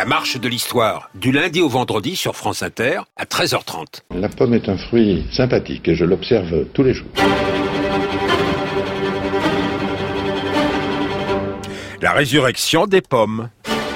marche de l'histoire, du lundi au vendredi sur France Inter, à 13h30. La pomme est un fruit sympathique et je l'observe tous les jours. La résurrection des pommes.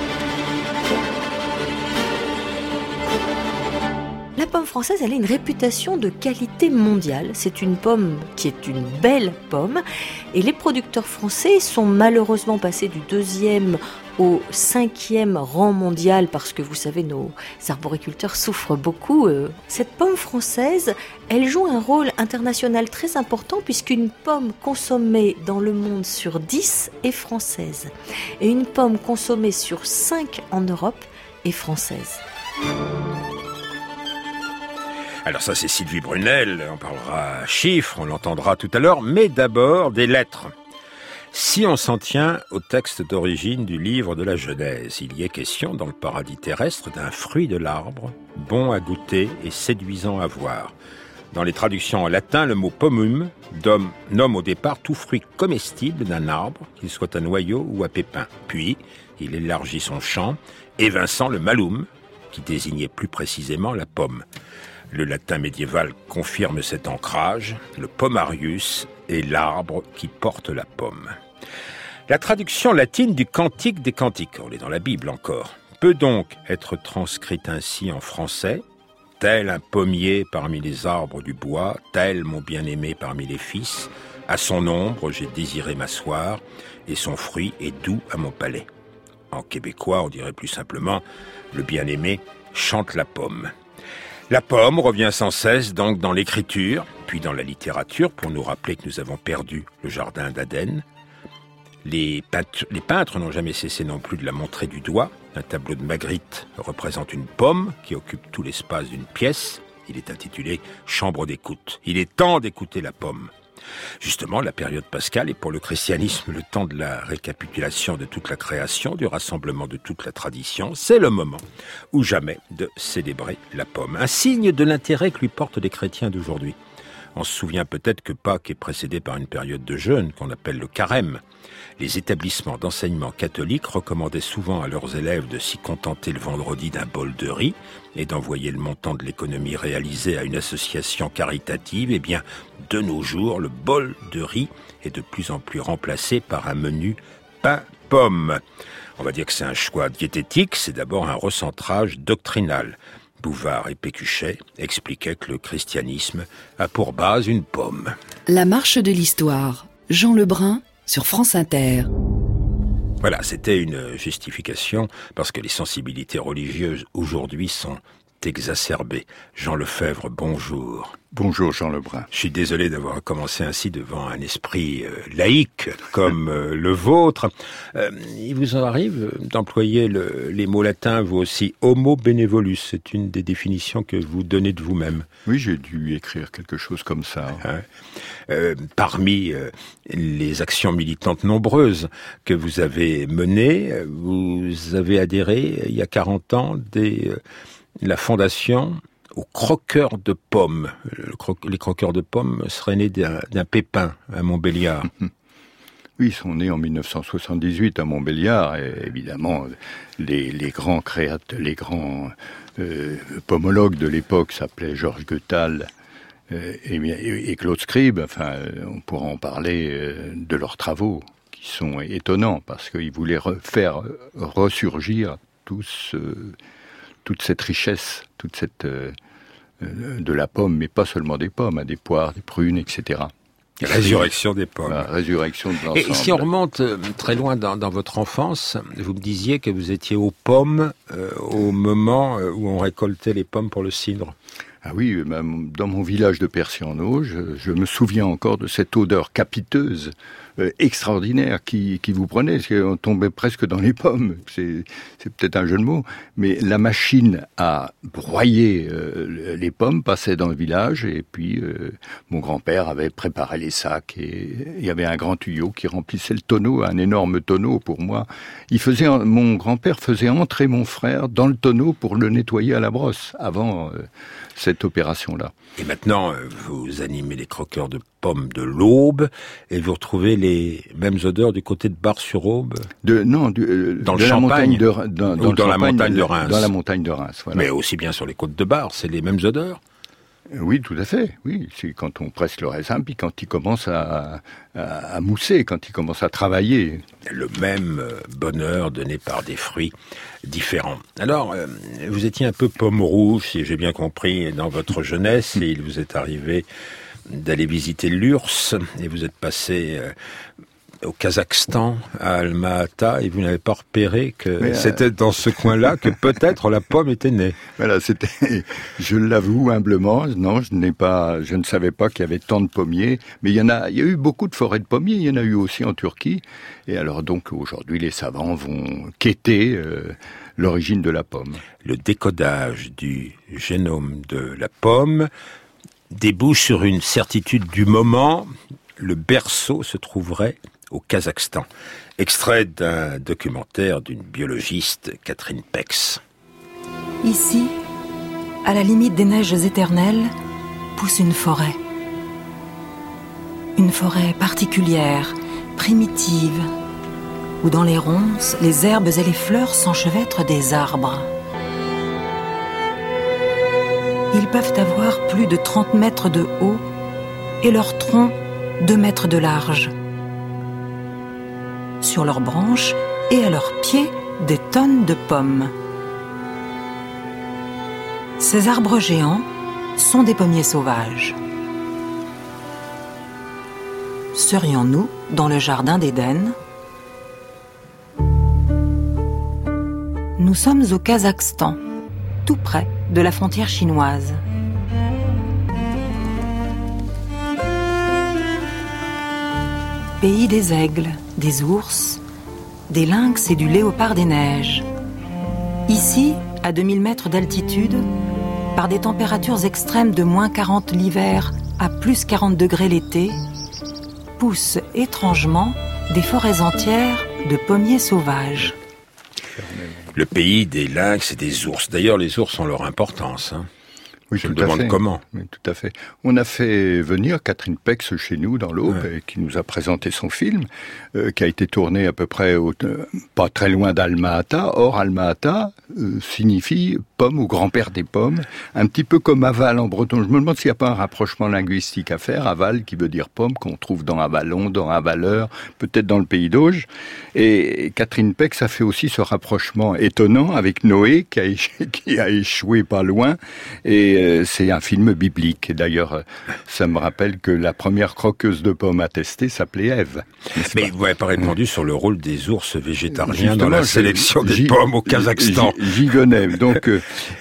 La pomme française, elle a une réputation de qualité mondiale. C'est une pomme qui est une belle pomme. Et les producteurs français sont malheureusement passés du 2e au 5e rang mondial parce que, vous savez, nos arboriculteurs souffrent beaucoup. Cette pomme française, elle joue un rôle international très important puisqu'une pomme consommée dans le monde sur 10 est française. Et une pomme consommée sur 5 en Europe est française. Alors ça, c'est Sylvie Brunel, on parlera chiffres, on l'entendra tout à l'heure, mais d'abord des lettres. Si on s'en tient au texte d'origine du livre de la Genèse, il y est question dans le paradis terrestre d'un fruit de l'arbre, bon à goûter et séduisant à voir. Dans les traductions en latin, le mot pomum nomme au départ tout fruit comestible d'un arbre, qu'il soit à noyau ou à pépins. Puis, il élargit son champ, évinçant le malum, qui désignait plus précisément la pomme. Le latin médiéval confirme cet ancrage, le pomarius est l'arbre qui porte la pomme. La traduction latine du Cantique des Cantiques, on est dans la Bible encore, peut donc être transcrite ainsi en français, tel un pommier parmi les arbres du bois, tel mon bien-aimé parmi les fils, à son ombre j'ai désiré m'asseoir, et son fruit est doux à mon palais. En québécois, on dirait plus simplement, le bien-aimé chante la pomme. La pomme revient sans cesse donc dans l'écriture, puis dans la littérature, pour nous rappeler que nous avons perdu le jardin d'Aden. Les peintres n'ont jamais cessé non plus de la montrer du doigt. Un tableau de Magritte représente une pomme qui occupe tout l'espace d'une pièce. Il est intitulé « Chambre d'écoute ». Il est temps d'écouter la pomme. Justement, la période pascale est pour le christianisme le temps de la récapitulation de toute la création, du rassemblement de toute la tradition. C'est le moment ou jamais de célébrer la pomme. Un signe de l'intérêt que lui portent les chrétiens d'aujourd'hui. On se souvient peut-être que Pâques est précédé par une période de jeûne qu'on appelle le carême. Les établissements d'enseignement catholiques recommandaient souvent à leurs élèves de s'y contenter le vendredi d'un bol de riz et d'envoyer le montant de l'économie réalisée à une association caritative. Eh bien, de nos jours, le bol de riz est de plus en plus remplacé par un menu pain-pomme. On va dire que c'est un choix diététique, c'est d'abord un recentrage doctrinal. Bouvard et Pécuchet expliquaient que le christianisme a pour base une pomme. La marche de l'histoire. Jean Lebrun sur France Inter. Voilà, c'était une justification parce que les sensibilités religieuses aujourd'hui sont exacerbées. Jean Lefebvre, bonjour. Bonjour Jean Lebrun. Je suis désolé d'avoir commencé ainsi devant un esprit laïque comme le vôtre. Il vous en arrive d'employer les mots latins, vous aussi, homo benevolus, c'est une des définitions que vous donnez de vous-même. Oui, j'ai dû écrire quelque chose comme ça. Parmi les actions militantes nombreuses que vous avez menées, vous avez adhéré il y a 40 ans la fondation aux croqueurs de pommes. Les croqueurs de pommes seraient nés d'un pépin à Montbéliard. Oui, ils sont nés en 1978 à Montbéliard, et évidemment, les grands pomologues de l'époque s'appelaient Georges Goethal et Claude Scribe. Enfin, on pourra en parler de leurs travaux, qui sont étonnants, parce qu'ils voulaient faire ressurgir toute cette richesse, de la pomme, mais pas seulement des pommes, des poires, des prunes, etc. Résurrection des pommes. La résurrection de l'ensemble. Et si on remonte très loin dans votre enfance, vous me disiez que vous étiez aux pommes au moment où on récoltait les pommes pour le cidre. Ah oui, dans mon village de Percy-en-Auge, je me souviens encore de cette odeur capiteuse, extraordinaire qui vous prenait, parce qu'on tombait presque dans les pommes. C'est peut-être un jeu de mots, mais la machine à broyer les pommes passait dans le village, et puis mon grand-père avait préparé les sacs, et il y avait un grand tuyau qui remplissait le tonneau, un énorme tonneau pour moi. Mon grand-père faisait entrer mon frère dans le tonneau pour le nettoyer à la brosse, avant cette opération-là. Et maintenant, vous animez les croqueurs de pomme de l'Aube, et vous retrouvez les mêmes odeurs du côté de Bar-sur-Aube? Dans le Champagne, dans la montagne de Reims. Dans la montagne de Reims, voilà. Mais aussi bien sur les côtes de Bar, c'est les mêmes odeurs? Oui, tout à fait. Oui, c'est quand on presse le raisin, puis quand il commence à mousser, quand il commence à travailler. Le même bonheur donné par des fruits différents. Alors, vous étiez un peu pomme rouge, si j'ai bien compris, dans votre jeunesse, et il vous est arrivé d'aller visiter l'URSS, et vous êtes passé au Kazakhstan, à Alma-Ata, et vous n'avez pas repéré que c'était dans ce coin-là que peut-être la pomme était née. Voilà, je l'avoue humblement, non, je ne savais pas qu'il y avait tant de pommiers, mais il y a eu beaucoup de forêts de pommiers, il y en a eu aussi en Turquie, et alors donc aujourd'hui les savants vont quêter l'origine de la pomme. Le décodage du génome de la pomme débouche sur une certitude du moment. Le berceau se trouverait au Kazakhstan. Extrait d'un documentaire d'une biologiste, Catherine Pex. Ici, à la limite des neiges éternelles, pousse une forêt. Une forêt particulière, primitive, où dans les ronces, les herbes et les fleurs s'enchevêtrent des arbres. Ils peuvent avoir plus de 30 mètres de haut et leurs troncs 2 mètres de large. Sur leurs branches et à leurs pieds, des tonnes de pommes. Ces arbres géants sont des pommiers sauvages. Serions-nous dans le jardin d'Éden? Nous sommes au Kazakhstan, tout près de la frontière chinoise. Pays des aigles, des ours, des lynx et du léopard des neiges. Ici, à 2000 mètres d'altitude, par des températures extrêmes de -40 l'hiver à +40 degrés l'été, poussent étrangement des forêts entières de pommiers sauvages. Le pays des lynx et des ours. D'ailleurs, les ours ont leur importance, hein. Oui, je me demande comment. Oui, tout à fait. On a fait venir Catherine Pex chez nous dans l'Aube, qui nous a présenté son film, qui a été tourné à peu près pas très loin d'Alma-Ata. Or, Alma-Ata signifie pomme ou grand-père des pommes, un petit peu comme aval en breton. Je me demande s'il n'y a pas un rapprochement linguistique à faire. Aval qui veut dire pomme, qu'on trouve dans avalon, dans avaleur, peut-être dans le pays d'Auge. Et Catherine Pex a fait aussi ce rapprochement étonnant avec Noé, qui a échoué pas loin. Et c'est un film biblique. D'ailleurs, ça me rappelle que la première croqueuse de pommes à tester s'appelait Ève. Mais vous n'avez pas répondu sur le rôle des ours végétariens dans la sélection des pommes au Kazakhstan. J'y venais. Donc,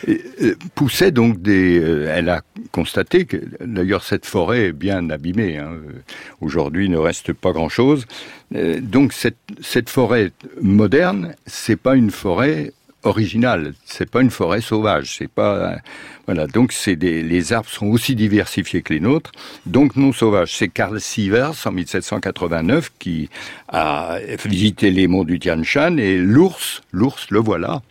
poussait donc elle a constaté que, d'ailleurs, cette forêt est bien abîmée, hein. Aujourd'hui, il ne reste pas grand-chose. Donc, cette forêt moderne, c'est pas une forêt originale, c'est pas une forêt sauvage, c'est pas voilà, donc les arbres sont aussi diversifiés que les nôtres, donc non sauvages. C'est Carl Sievers en 1789 qui a visité les monts du Tian Shan, et l'ours le voilà,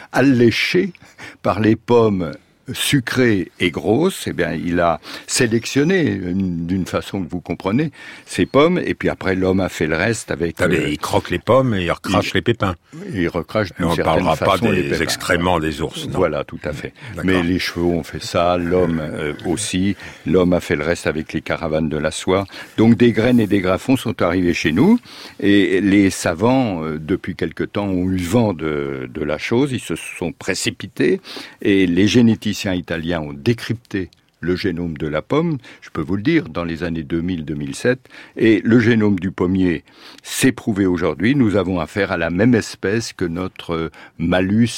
alléché par les pommes sucrée et grosse, eh bien, il a sélectionné d'une façon que vous comprenez ces pommes, et puis après l'homme a fait le reste avec. Il croque les pommes et il recrache les pépins. Il recrache d'une certaine façon. On ne parlera pas des excréments des ours. Non. Voilà, tout à fait. Mais les chevaux ont fait ça, l'homme aussi. L'homme a fait le reste avec les caravanes de la soie. Donc des graines et des greffons sont arrivés chez nous, et les savants, depuis quelque temps, ont eu vent de la chose. Ils se sont précipités, et les généticiens italiens ont décrypté le génome de la pomme, je peux vous le dire, dans les années 2000-2007, et le génome du pommier s'est prouvé aujourd'hui. Nous avons affaire à la même espèce que notre malus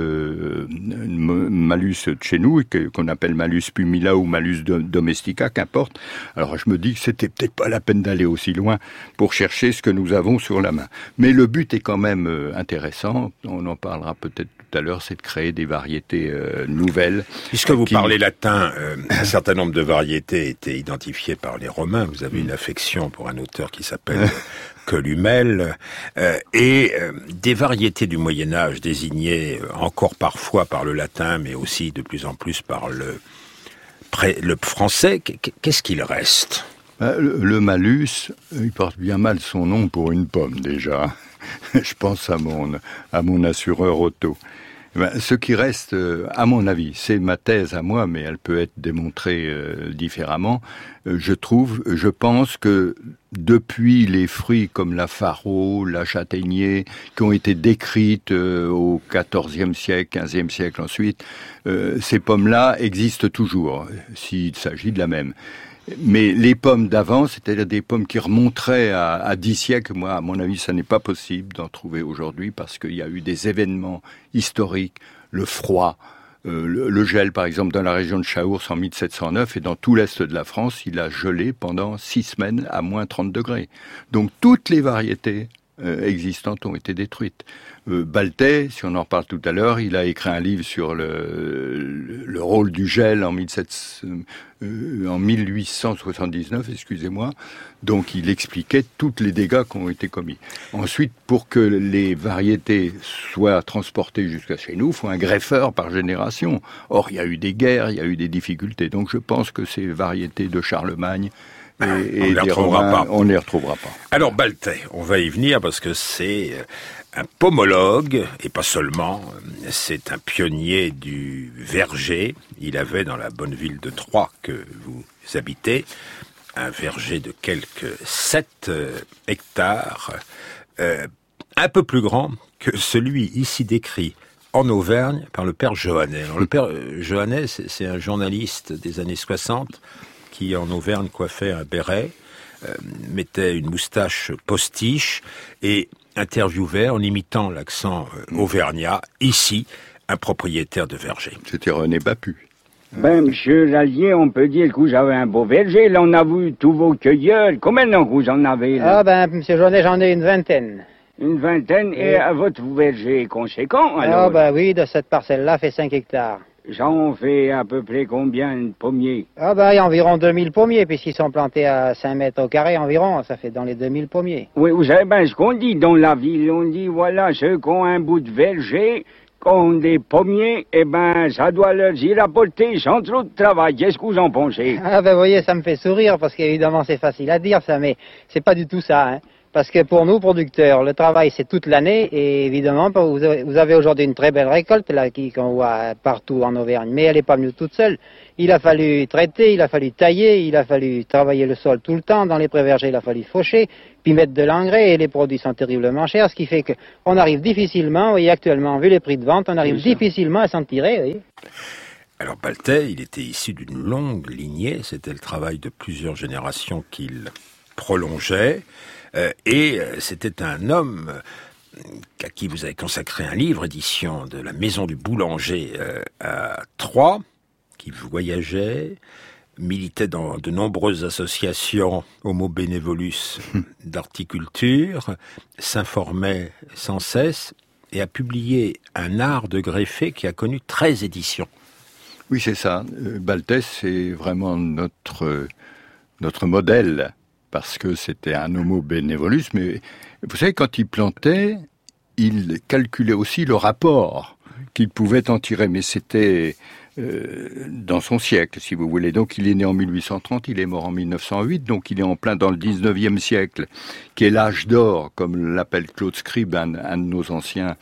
de chez nous, qu'on appelle malus pumila ou malus domestica, qu'importe. Alors je me dis que c'était peut-être pas la peine d'aller aussi loin pour chercher ce que nous avons sur la main. Mais le but est quand même intéressant, on en parlera peut-être tout à l'heure, c'est de créer des variétés nouvelles. Puisque vous parlez latin, un certain nombre de variétés étaient identifiées par les Romains. Vous avez une affection pour un auteur qui s'appelle Columel. Et des variétés du Moyen-Âge désignées encore parfois par le latin, mais aussi de plus en plus par le français. Qu'est-ce qu'il reste ? Le malus, il porte bien mal son nom pour une pomme déjà. Je pense à mon assureur auto. Ce qui reste, à mon avis, c'est ma thèse à moi, mais elle peut être démontrée différemment. Je pense que depuis les fruits comme la faro, la châtaignier, qui ont été décrites au XIVe siècle, XVe siècle ensuite, ces pommes-là existent toujours, s'il s'agit de la même. Mais les pommes d'avant, c'est-à-dire des pommes qui remonteraient à 10 siècles, moi, à mon avis, ça n'est pas possible d'en trouver aujourd'hui parce qu'il y a eu des événements historiques, le froid, le gel, par exemple, dans la région de Chaours en 1709 et dans tout l'est de la France, il a gelé pendant 6 semaines à moins 30 degrés. Donc toutes les variétés existantes ont été détruites. Baltet, si on en parle tout à l'heure, il a écrit un livre sur le rôle du gel en 1879, excusez-moi. Donc il expliquait tous les dégâts qui ont été commis. Ensuite, pour que les variétés soient transportées jusqu'à chez nous, il faut un greffeur par génération. Or, il y a eu des guerres, il y a eu des difficultés. Donc je pense que ces variétés de Charlemagne et des Romains, on ne les retrouvera pas. Alors Baltet, on va y venir parce que c'est un pomologue, et pas seulement, c'est un pionnier du verger. Il avait dans la bonne ville de Troyes que vous habitez, un verger de quelques 7 hectares, un peu plus grand que celui ici décrit en Auvergne par le père Johannet. Alors, le père Johannet, c'est un journaliste des années 60 qui en Auvergne coiffait un béret, mettait une moustache postiche et interviewait en imitant l'accent auvergnat, ici, un propriétaire de verger. C'était René Bapu. Ben, monsieur Jallier, on peut dire que vous avez un beau verger. Là, on a vu tous vos cueilleurs. Combien de vous en avez, là? Ah, ben, monsieur Jonet, j'en ai une vingtaine. Une vingtaine? Et votre verger est conséquent, alors? Ah, ben oui, de cette parcelle-là, fait 5 hectares. J'en fais à peu près combien de pommiers? Ah, ben, il y a environ 2000 pommiers, puisqu'ils sont plantés à 5 mètres au carré environ. Ça fait dans les 2000 pommiers. Oui, vous savez ben ce qu'on dit dans la ville. On dit, voilà, ceux qui ont un bout de verger, qui ont des pommiers, eh ben, ça doit leur y rapporter sans trop de travail. Qu'est-ce que vous en pensez? Ah, ben, vous voyez, ça me fait sourire, parce qu'évidemment, c'est facile à dire, ça, mais c'est pas du tout ça, hein. Parce que pour nous, producteurs, le travail, c'est toute l'année, et évidemment, vous avez aujourd'hui une très belle récolte, là, qu'on voit partout en Auvergne, mais elle n'est pas venue toute seule. Il a fallu traiter, il a fallu tailler, il a fallu travailler le sol tout le temps. Dans les pré-vergers, il a fallu faucher, puis mettre de l'engrais, et les produits sont terriblement chers, ce qui fait qu'on arrive difficilement, vous voyez, actuellement, vu les prix de vente, on arrive difficilement à s'en tirer, vous voyez. Alors Baltet, il était issu d'une longue lignée, c'était le travail de plusieurs générations qu'il prolongeait. Et c'était un homme à qui vous avez consacré un livre, édition de la Maison du Boulanger à Troyes, qui voyageait, militait dans de nombreuses associations homo benevolus d'horticulture, s'informait sans cesse et a publié Un art de greffer qui a connu 13 éditions. Oui, c'est ça. Baltet, c'est vraiment notre modèle. Parce que c'était un homo benevolus, mais vous savez, quand il plantait, il calculait aussi le rapport qu'il pouvait en tirer, mais c'était dans son siècle, si vous voulez. Donc il est né en 1830, il est mort en 1908, donc il est en plein dans le 19e siècle, qui est l'âge d'or, comme l'appelle Claude Scribe, un de nos anciens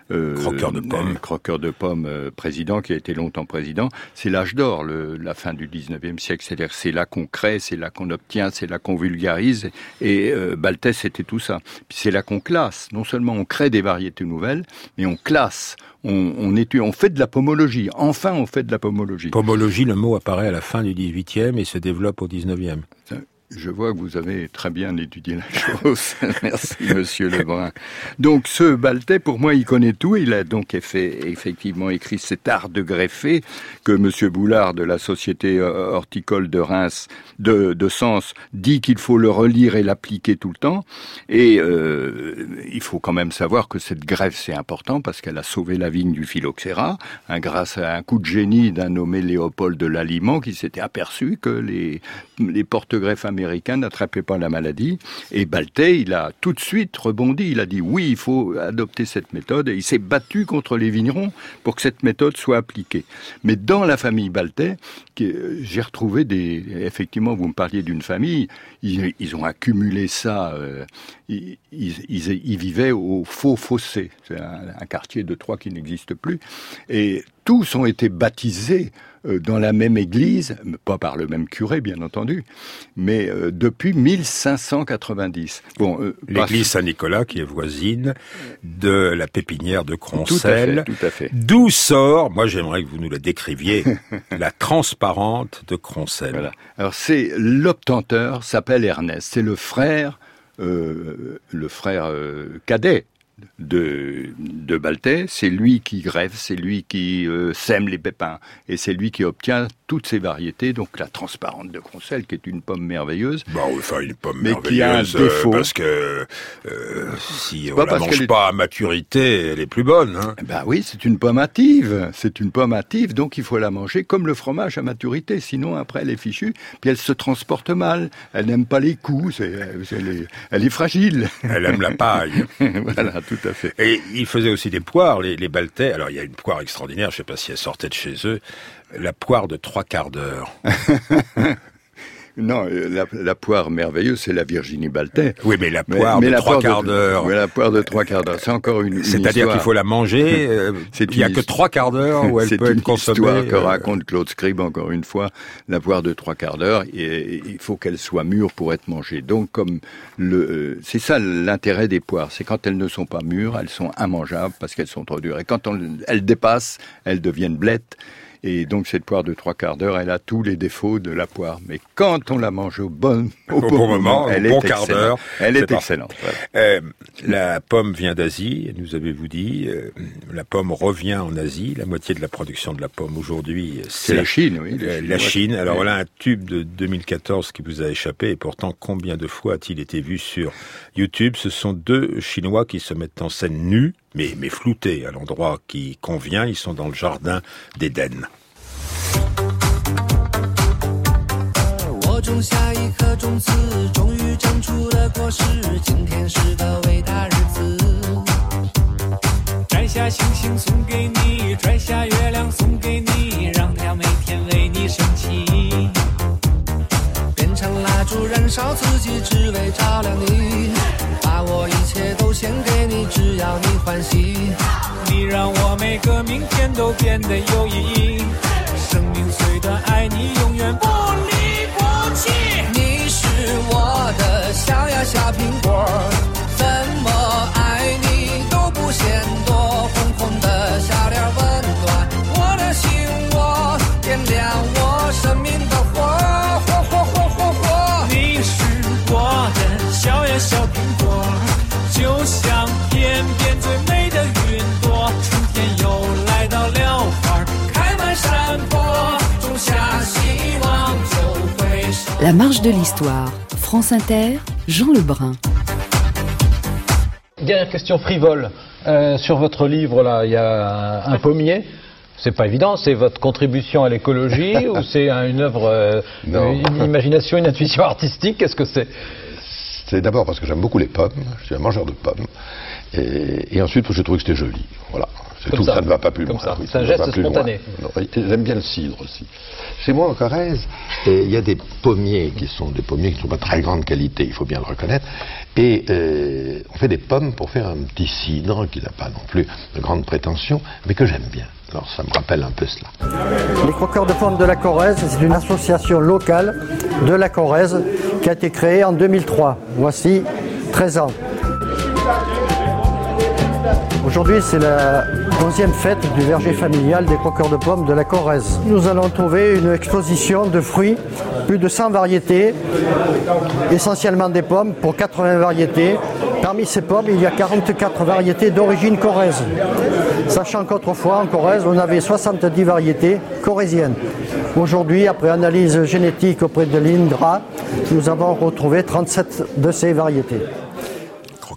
croqueur de pommes président, qui a été longtemps président. C'est l'âge d'or, la fin du 19e siècle. C'est-à-dire c'est là qu'on crée, c'est là qu'on obtient, c'est là qu'on vulgarise. Et Baltet, c'était tout ça. Puis c'est là qu'on classe. Non seulement on crée des variétés nouvelles, mais on classe. On fait de la pomologie. Enfin, on fait de la pomologie. Pomologie, le mot apparaît à la fin du 18e et se développe au 19e. Je vois que vous avez très bien étudié la chose. Merci, monsieur Lebrun. Donc, ce Baltet, pour moi, il connaît tout. Il a donc effectivement écrit cet art de greffer que monsieur Boulard de la Société horticole de Reims, de Sens, dit qu'il faut le relire et l'appliquer tout le temps. Et il faut quand même savoir que cette greffe, c'est important parce qu'elle a sauvé la vigne du phylloxéra, grâce à un coup de génie d'un nommé Léopold de Lallemand qui s'était aperçu que les porte-greffes américains Américains n'attrapaient pas la maladie. Et Baltet, il a tout de suite rebondi. Il a dit oui, il faut adopter cette méthode. Et il s'est battu contre les vignerons pour que cette méthode soit appliquée. Mais dans la famille Baltet, j'ai retrouvé effectivement, vous me parliez d'une famille, ils ont accumulé ça. Ils vivaient au Faux Fossé. C'est un quartier de Troyes qui n'existe plus. Et tous ont été baptisés dans la même église, pas par le même curé bien entendu, mais depuis 1590. Bon, l'église Saint-Nicolas qui est voisine de la pépinière de Croncel. Tout à fait. D'où sort, moi j'aimerais que vous nous la décriviez, la transparente de Croncel. Voilà. Alors l'obtenteur s'appelle Ernest, c'est le frère cadet de Baltet, c'est lui qui greffe, c'est lui qui sème les pépins, et c'est lui qui obtient toutes ces variétés, donc la transparente de Croncel, qui est une pomme merveilleuse. Enfin, une pomme mais merveilleuse, qui a un défaut. Parce que si on la mange pas à maturité, elle est plus bonne. Hein. Oui, c'est une pomme hâtive, donc il faut la manger comme le fromage à maturité, sinon après elle est fichue, puis elle se transporte mal, elle n'aime pas les coups, elle est fragile. Elle aime la paille. Voilà, tout à fait. Et ils faisaient aussi des poires, les Baltais. Alors il y a une poire extraordinaire, je ne sais pas si elle sortait de chez eux, la poire de 3/4 d'heure. Non, la poire merveilleuse, c'est la Virginie Baltet. Oui, mais la poire de 3/4 d'heure. Mais la poire de 3/4 d'heure, c'est encore une C'est-à-dire qu'il faut la manger, il n'y a que 3/4 d'heure où elle peut être consommée. C'est une histoire que raconte Claude Scribe, encore une fois, la poire de 3/4 d'heure, et il faut qu'elle soit mûre pour être mangée. Donc, c'est ça l'intérêt des poires, c'est quand elles ne sont pas mûres, elles sont immangeables parce qu'elles sont trop dures. Et quand elles dépassent, elles deviennent blettes. Et donc cette poire de 3/4 d'heure, elle a tous les défauts de la poire. Mais quand on la mange au bon moment, elle est excellente. Elle est excellente. Voilà. La pomme vient d'Asie, nous avez-vous dit. La pomme revient en Asie. La moitié de la production de la pomme aujourd'hui, c'est la Chine, oui. La Chine. Alors voilà un tube de 2014 qui vous a échappé. Et pourtant, combien de fois a-t-il été vu sur YouTube? Ce sont deux Chinois qui se mettent en scène nus, mais floutés à l'endroit qui convient. Ils sont dans le jardin d'Éden. 我种下一颗种子，终于长出了果实。今天是个伟大日子，摘下星星送给你，摘下月亮送给你，让它每天为你升起。变成蜡烛燃烧自己，只为照亮你。把我一切都献给你，只要你欢喜。你让我每个明天都变得有意义。生命虽短，爱你永远不离不弃。你是我的小呀小苹果，怎么爱你都不嫌多。红红的小脸温暖我的心窝，点亮我生命的火，火火火火火。你是我的小呀小苹果，就像天边最美的云朵，春天又来到了花开满山坡，种下希望就会收。 La marche de l'histoire, France Inter, Jean Lebrun. Dernière question frivole. Sur votre livre, là, il y a un pommier. C'est pas évident, c'est votre contribution à l'écologie ou c'est une œuvre, une imagination, une intuition artistique? Qu'est-ce que c'est? C'est d'abord parce que j'aime beaucoup les pommes, je suis un mangeur de pommes, et ensuite parce que je trouve que c'était joli. Voilà, c'est tout, ça ne va pas plus loin. Oui, c'est un geste spontané. J'aime bien le cidre aussi. Chez moi en Corrèze, il y a des pommiers qui sont pas de très grande qualité, il faut bien le reconnaître, et on fait des pommes pour faire un petit cidre qui n'a pas non plus de grande prétention, mais que j'aime bien. Alors ça me rappelle un peu cela. Les croqueurs de pommes de la Corrèze, c'est une association locale de la Corrèze qui a été créée en 2003. Voici 13 ans. Aujourd'hui, c'est la 11e fête du verger familial des croqueurs de pommes de la Corrèze. Nous allons trouver une exposition de fruits, plus de 100 variétés, essentiellement des pommes pour 80 variétés. Parmi ces pommes, il y a 44 variétés d'origine corrèze. Sachant qu'autrefois, en Corrèze, on avait 70 variétés corréziennes. Aujourd'hui, après analyse génétique auprès de l'INDRA, nous avons retrouvé 37 de ces variétés.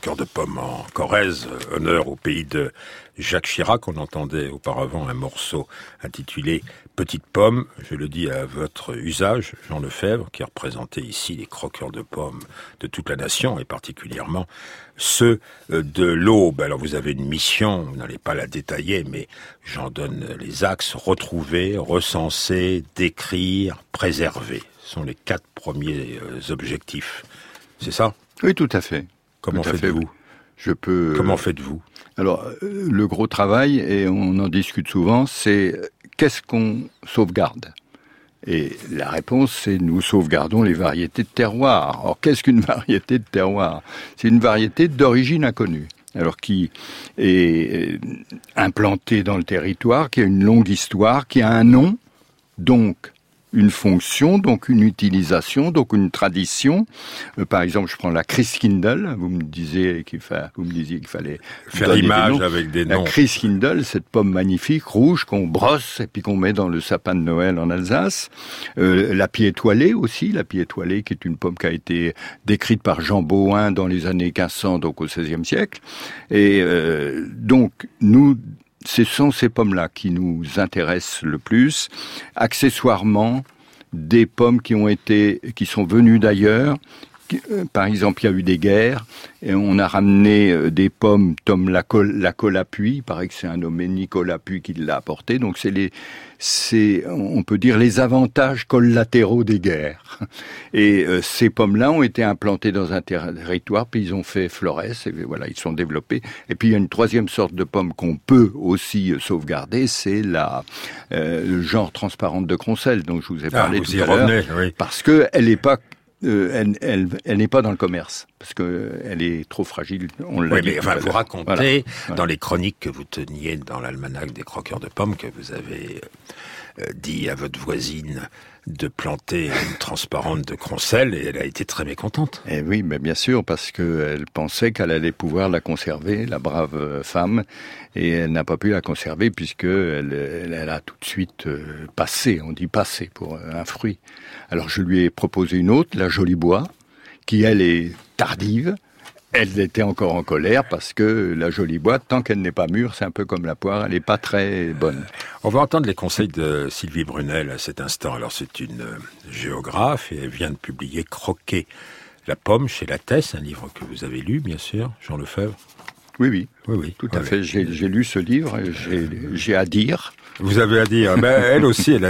croqueurs de pommes en Corrèze, honneur au pays de Jacques Chirac. On entendait auparavant un morceau intitulé Petite pomme, je le dis à votre usage, Jean Lefebvre, qui représentait ici les croqueurs de pommes de toute la nation, et particulièrement ceux de l'Aube. Alors vous avez une mission, vous n'allez pas la détailler, mais j'en donne les axes: retrouver, recenser, décrire, préserver. Ce sont les 4 premiers objectifs. C'est ça ? Oui, tout à fait. Comment faites-vous ? Comment faites-vous ? Alors, le gros travail, et on en discute souvent, c'est qu'est-ce qu'on sauvegarde ? Et la réponse, c'est nous sauvegardons les variétés de terroir. Or, qu'est-ce qu'une variété de terroir ? C'est une variété d'origine inconnue. Alors, qui est implantée dans le territoire, qui a une longue histoire, qui a un nom, donc une fonction, donc une utilisation, donc une tradition. Par exemple, je prends la Christkindl. Vous me disiez qu'il fallait faire image avec des noms. La Christkindl, cette pomme magnifique rouge qu'on brosse et puis qu'on met dans le sapin de Noël en Alsace. La Pie étoilée aussi, la Pie étoilée qui est une pomme qui a été décrite par Jean Bauhain dans les années 1500, donc au XVIe siècle. Et donc ce sont ces pommes-là qui nous intéressent le plus. Accessoirement, des pommes qui sont venues d'ailleurs. Par exemple, il y a eu des guerres et on a ramené des pommes comme la colle à puits. Il paraît que c'est un nommé Nicolas Puy qui l'a apporté. Donc on peut dire les avantages collatéraux des guerres. Et ces pommes-là ont été implantées dans un territoire, puis ils ont fait florès, et voilà, ils sont développés. Et puis il y a une troisième sorte de pomme qu'on peut aussi sauvegarder, c'est le genre transparente de Croncel, dont je vous ai parlé tout à l'heure, oui. Parce que elle n'est pas elle n'est pas dans le commerce, parce qu'elle est trop fragile. On l'a dit. Mais enfin, vous racontez dans les chroniques que vous teniez dans l'almanach des croqueurs de pommes que vous avez dit à votre voisine de planter une transparente de Croncel, et elle a été très mécontente. Eh oui, mais bien sûr, parce qu'elle pensait qu'elle allait pouvoir la conserver, la brave femme, et elle n'a pas pu la conserver puisqu'elle a tout de suite passé, on dit passé pour un fruit. Alors je lui ai proposé une autre, la Jolie Bois, qui elle est tardive. Elle était encore en colère parce que la Jolie Bois, tant qu'elle n'est pas mûre, c'est un peu comme la poire, elle n'est pas très bonne. On va entendre les conseils de Sylvie Brunel à cet instant. Alors c'est une géographe et elle vient de publier Croquer la pomme chez Lattès, un livre que vous avez lu, bien sûr, Jean Lefebvre. Oui, tout à fait. J'ai lu ce livre, j'ai à dire. Vous avez à dire. Ben, elle aussi, elle a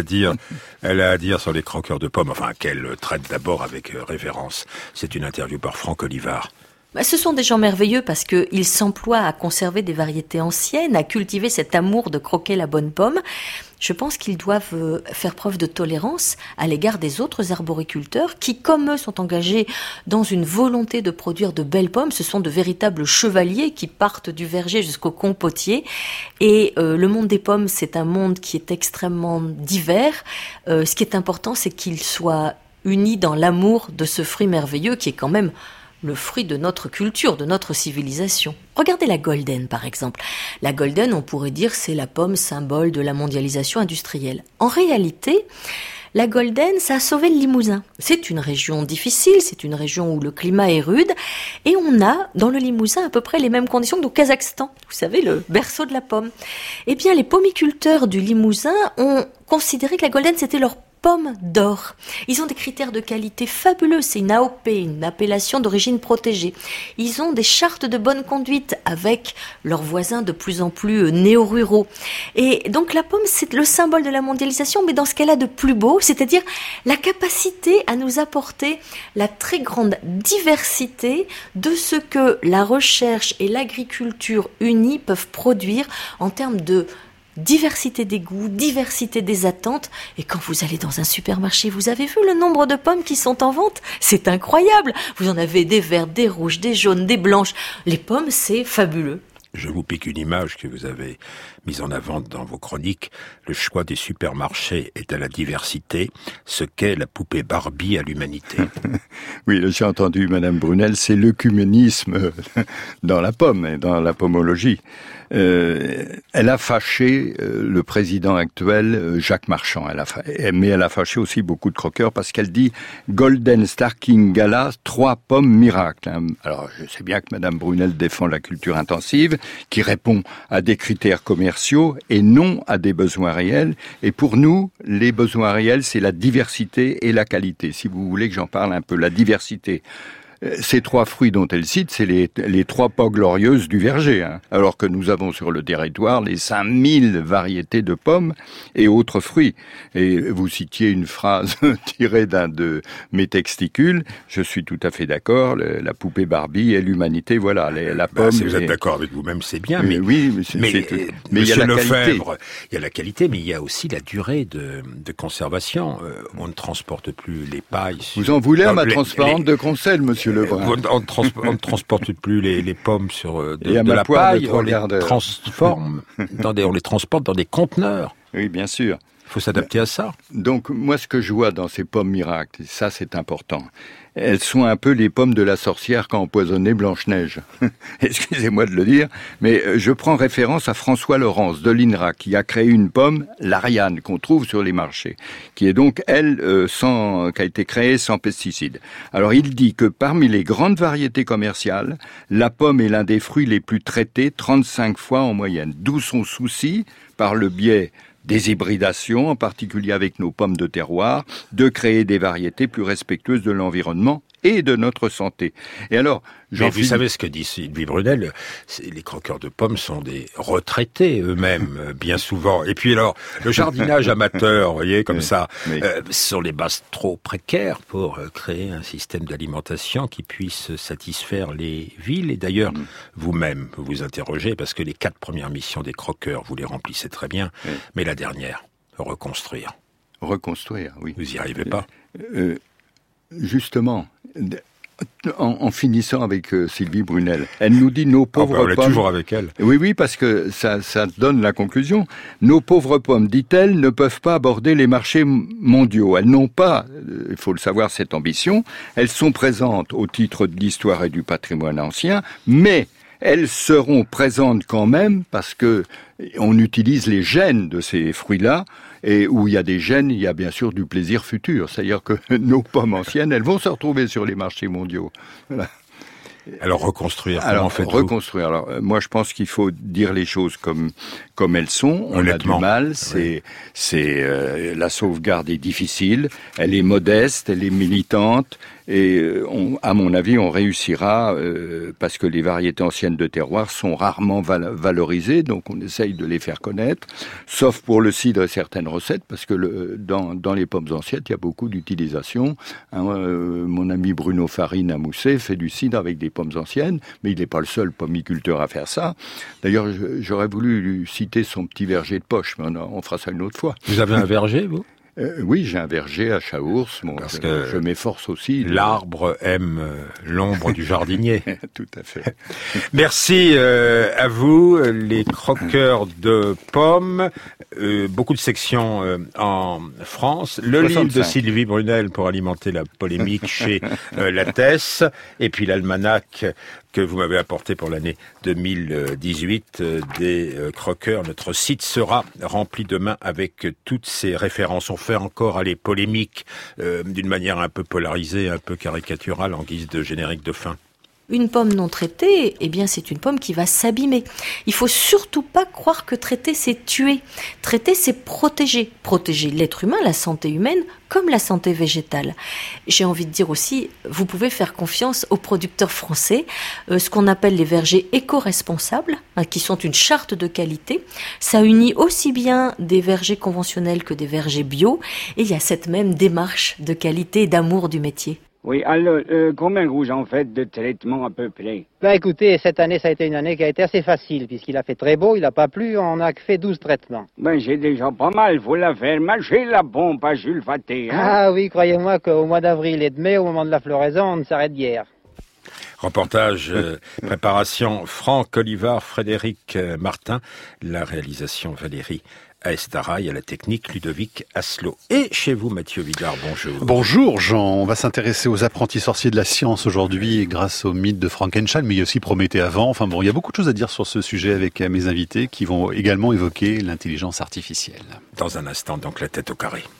à dire sur les croqueurs de pommes, enfin, qu'elle traite d'abord avec révérence. C'est une interview par Franck Olivard. Ce sont des gens merveilleux parce qu'ils s'emploient à conserver des variétés anciennes, à cultiver cet amour de croquer la bonne pomme. Je pense qu'ils doivent faire preuve de tolérance à l'égard des autres arboriculteurs qui, comme eux, sont engagés dans une volonté de produire de belles pommes. Ce sont de véritables chevaliers qui partent du verger jusqu'au compotier. Et le monde des pommes, c'est un monde qui est extrêmement divers. Ce qui est important, c'est qu'ils soient unis dans l'amour de ce fruit merveilleux qui est quand même le fruit de notre culture, de notre civilisation. Regardez la Golden, par exemple. La Golden, on pourrait dire, c'est la pomme symbole de la mondialisation industrielle. En réalité, la Golden, ça a sauvé le Limousin. C'est une région difficile, c'est une région où le climat est rude, et on a, dans le Limousin, à peu près les mêmes conditions qu'au Kazakhstan. Vous savez, le berceau de la pomme. Eh bien, les pommiculteurs du Limousin ont considéré que la Golden, c'était leur pomme d'or. Ils ont des critères de qualité fabuleux. C'est une AOP, une appellation d'origine protégée. Ils ont des chartes de bonne conduite avec leurs voisins de plus en plus néo-ruraux. Et donc la pomme, c'est le symbole de la mondialisation, mais dans ce qu'elle a de plus beau, c'est-à-dire la capacité à nous apporter la très grande diversité de ce que la recherche et l'agriculture unies peuvent produire en termes de diversité des goûts, diversité des attentes. Et quand vous allez dans un supermarché, vous avez vu le nombre de pommes qui sont en vente ? C'est incroyable. Vous en avez des vertes, des rouges, des jaunes, des blanches. Les pommes, c'est fabuleux. Je vous pique une image que vous avez mise en avant dans vos chroniques. Le choix des supermarchés est à la diversité, ce qu'est la poupée Barbie à l'humanité. Oui, j'ai entendu Madame Brunel, c'est l'œcuménisme dans la pomme et dans la pomologie. Elle a fâché le président actuel, Jacques Marchand. Mais elle a fâché aussi beaucoup de croqueurs parce qu'elle dit Golden Star King Gala, 3 pommes miracles. Alors, je sais bien que Madame Brunel défend la culture intensive, qui répond à des critères commerciaux et non à des besoins réels. Et pour nous, les besoins réels, c'est la diversité et la qualité. Si vous voulez que j'en parle un peu, la diversité. Ces 3 fruits dont elle cite, c'est les 3 pas glorieuses du verger, hein. Alors que nous avons sur le territoire les 5000 variétés de pommes et autres fruits. Et vous citiez une phrase tirée d'un de mes texticules, je suis tout à fait d'accord, la poupée Barbie et l'humanité, voilà, la pomme... Si vous êtes d'accord avec vous-même, c'est bien, mais oui, mais il y a la Lefebvre, il y a la qualité, mais il y a aussi la durée de conservation. On ne transporte plus les pailles... Vous en voulez à ma transparente de Concel, monsieur Lebrun. On ne transporte plus les pommes sur de la paille, on les transforme, on les transporte dans des conteneurs. Oui, bien sûr. Il faut s'adapter à ça. Donc, moi, ce que je vois dans ces pommes miracles, ça, c'est important. Elles sont un peu les pommes de la sorcière qu'a empoisonné Blanche-Neige. Excusez-moi de le dire, mais je prends référence à François Laurence de l'INRA, qui a créé une pomme, l'Ariane, qu'on trouve sur les marchés, qui est donc, elle, qui a été créée sans pesticides. Alors, il dit que parmi les grandes variétés commerciales, la pomme est l'un des fruits les plus traités, 35 fois en moyenne. D'où son souci, par le biais des hybridations, en particulier avec nos pommes de terroir, de créer des variétés plus respectueuses de l'environnement et de notre santé. Et alors, mais vous savez ce que dit Sylvie Brunel, les croqueurs de pommes sont des retraités eux-mêmes, bien souvent. Et puis alors, le jardinage amateur, vous voyez, comme ça, sont les bases trop précaires pour créer un système d'alimentation qui puisse satisfaire les villes. Et d'ailleurs, vous-même, vous vous interrogez, parce que les 4 premières missions des croqueurs, vous les remplissez très bien, mais la dernière, reconstruire. Reconstruire, oui. Vous y arrivez pas? Justement, en finissant avec Sylvie Brunel, elle nous dit nos pauvres pommes... On est toujours avec elle. Oui, parce que ça donne la conclusion. Nos pauvres pommes, dit-elle, ne peuvent pas aborder les marchés mondiaux. Elles n'ont pas, il faut le savoir, cette ambition. Elles sont présentes au titre de l'histoire et du patrimoine ancien, mais elles seront présentes quand même parce que on utilise les gènes de ces fruits-là, et où il y a des gènes, il y a bien sûr du plaisir futur. C'est-à-dire que nos pommes anciennes, elles vont se retrouver sur les marchés mondiaux. Voilà. Alors reconstruire, comment faites-vous? Reconstruire. Alors moi je pense qu'il faut dire les choses comme elles sont. On a du mal. La sauvegarde est difficile. Elle est modeste, elle est militante. Et à mon avis, on réussira parce que les variétés anciennes de terroir sont rarement valorisées, donc on essaye de les faire connaître, sauf pour le cidre et certaines recettes, parce que dans les pommes anciennes, il y a beaucoup d'utilisation. Mon ami Bruno Farine à Mousset fait du cidre avec des pommes anciennes, mais il n'est pas le seul pommiculteur à faire ça. D'ailleurs, j'aurais voulu lui citer son petit verger de poche, mais on fera ça une autre fois. Vous avez un verger, vous? Oui, j'ai un verger à Chaours. Parce que je m'efforce aussi. L'arbre aime l'ombre du jardinier. Tout à fait. Merci à vous, les croqueurs de pommes. Beaucoup de sections en France. Le 65. Livre de Sylvie Brunel pour alimenter la polémique chez Lattès. Et puis l'almanach que vous m'avez apporté pour l'année 2018 des croqueurs. Notre site sera rempli demain avec toutes ces références. On fait encore aller polémique d'une manière un peu polarisée, un peu caricaturale en guise de générique de fin. Une pomme non traitée, eh bien, c'est une pomme qui va s'abîmer. Il faut surtout pas croire que traiter, c'est tuer. Traiter, c'est protéger. Protéger l'être humain, la santé humaine, comme la santé végétale. J'ai envie de dire aussi, vous pouvez faire confiance aux producteurs français, ce qu'on appelle les vergers éco-responsables, qui sont une charte de qualité. Ça unit aussi bien des vergers conventionnels que des vergers bio, et il y a cette même démarche de qualité et d'amour du métier. Oui, alors, combien vous en faites de traitements à peu près? Ben écoutez, cette année, ça a été une année qui a été assez facile, puisqu'il a fait très beau, il n'a pas plu, on a fait 12 traitements. Ben j'ai déjà pas mal, faut la faire mâcher la pompe à Jules Faté, hein? Ah oui, croyez-moi qu'au mois d'avril et de mai, au moment de la floraison, on ne s'arrête guère. Reportage, préparation Franck Olivard, Frédéric Martin, la réalisation Valérie Aestaraï, à la technique Ludovic Asselot. Et chez vous, Mathieu Vidard, bonjour. Bonjour Jean, on va s'intéresser aux apprentis sorciers de la science aujourd'hui grâce au mythe de Frankenstein, mais il y a aussi Prométhée avant. Enfin bon, il y a beaucoup de choses à dire sur ce sujet avec mes invités qui vont également évoquer l'intelligence artificielle. Dans un instant, donc, la tête au carré.